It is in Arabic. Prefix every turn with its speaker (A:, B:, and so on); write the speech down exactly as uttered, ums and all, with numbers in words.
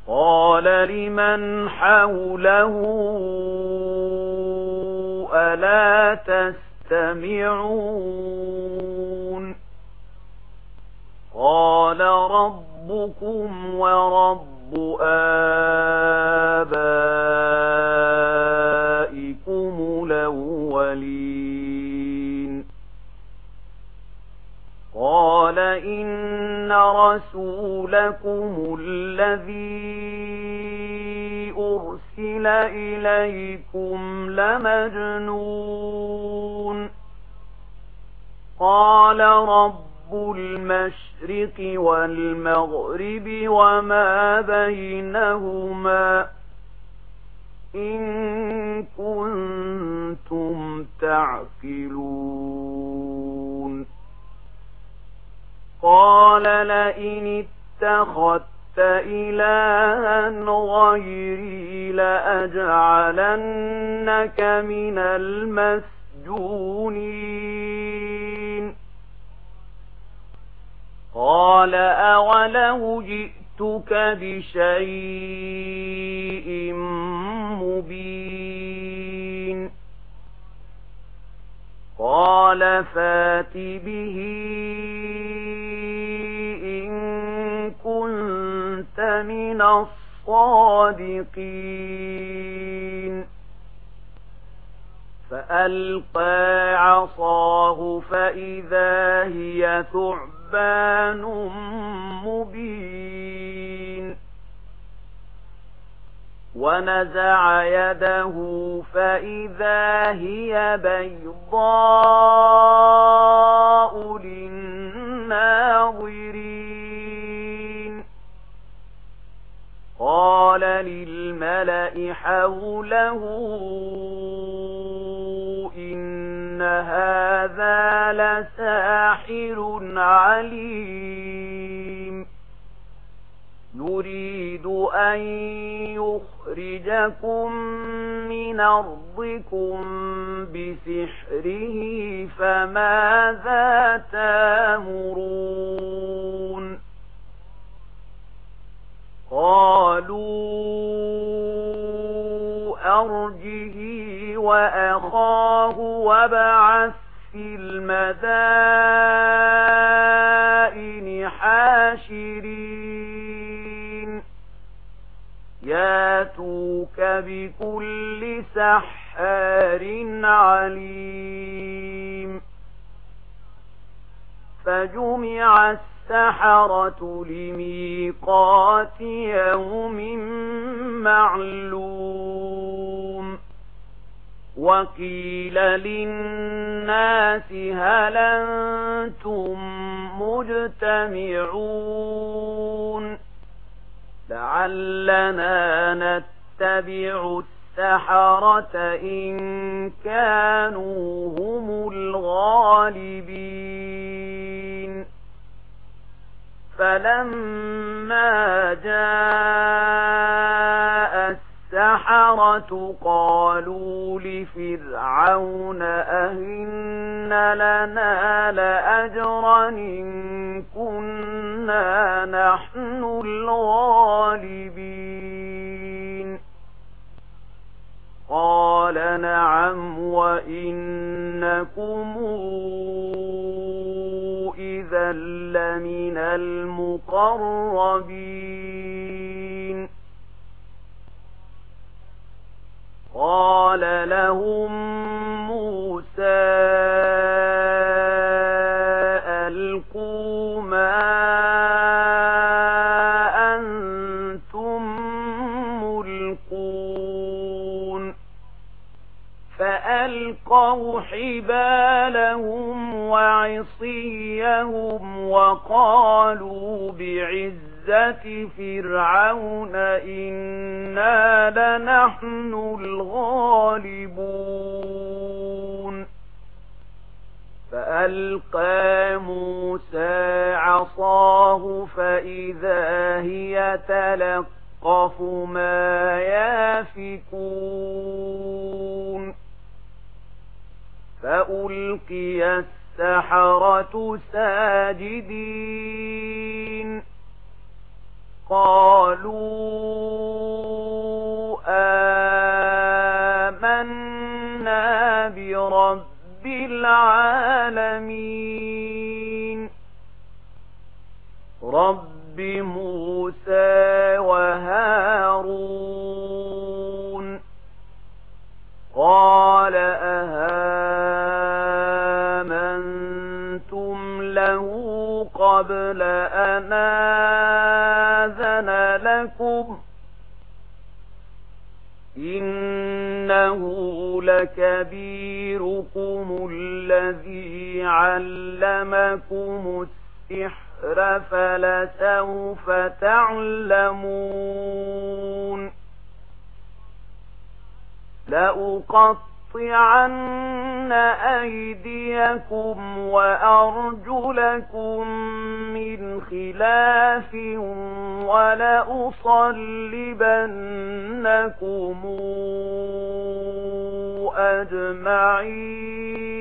A: قال لمن حوله ألا تستمعون قال ربكم ورب آبائكم الأولين قال إن رسولكم الذي أرسل إليكم لمجنون قال رب المشرق والمغرب وما بينهما إن كنتم تعقلون قال لئن اتخذت إلها غيري لأجعلنك من المسجونين قال أولو جئتك بشيء مبين قال فات به إن كنت من الصادقين فألقى عصاه فإذا هي ثعبان مبين ونزع يده فإذا هي بيضاء للناظرين قال للملأ حوله إن هذا لساحر عليم يريد أن يخرجكم من أرضكم بسحره فماذا تأمرون قالوا أرجه وأخاه وابعث في المدائن حاشرين ياتوك بكل سحار عليم فجمع السحرة لميقات يوم معلوم وقيل للناس هل أنتم مجتمعون لعلنا نتبع السحرة إن كانوا هم الغالبين فلما جاء السحرة قالوا لفرعون أئن لنا لأجرا إن كنا نحن الغالبين قال نعم وإنكم إذا لمن المقربين قال لهم موسى ألقوا ما أنتم ملقون فألقوا حبالهم وعصيهم وقالوا بعزة فرعون إنا لنحن الغالبون فألقى موسى عصاه فإذا هي تلقف ما يافكون فألقي السحرة ساجدين قالوا موسى وهارون قال أهامنتم له قبل أن آذن لكم إنه لكبيركم الذي علمكم السحر فلسوف تعلمون لأقطعن أيديكم وأرجلكم من خلاف ولأصلبنكم أجمعين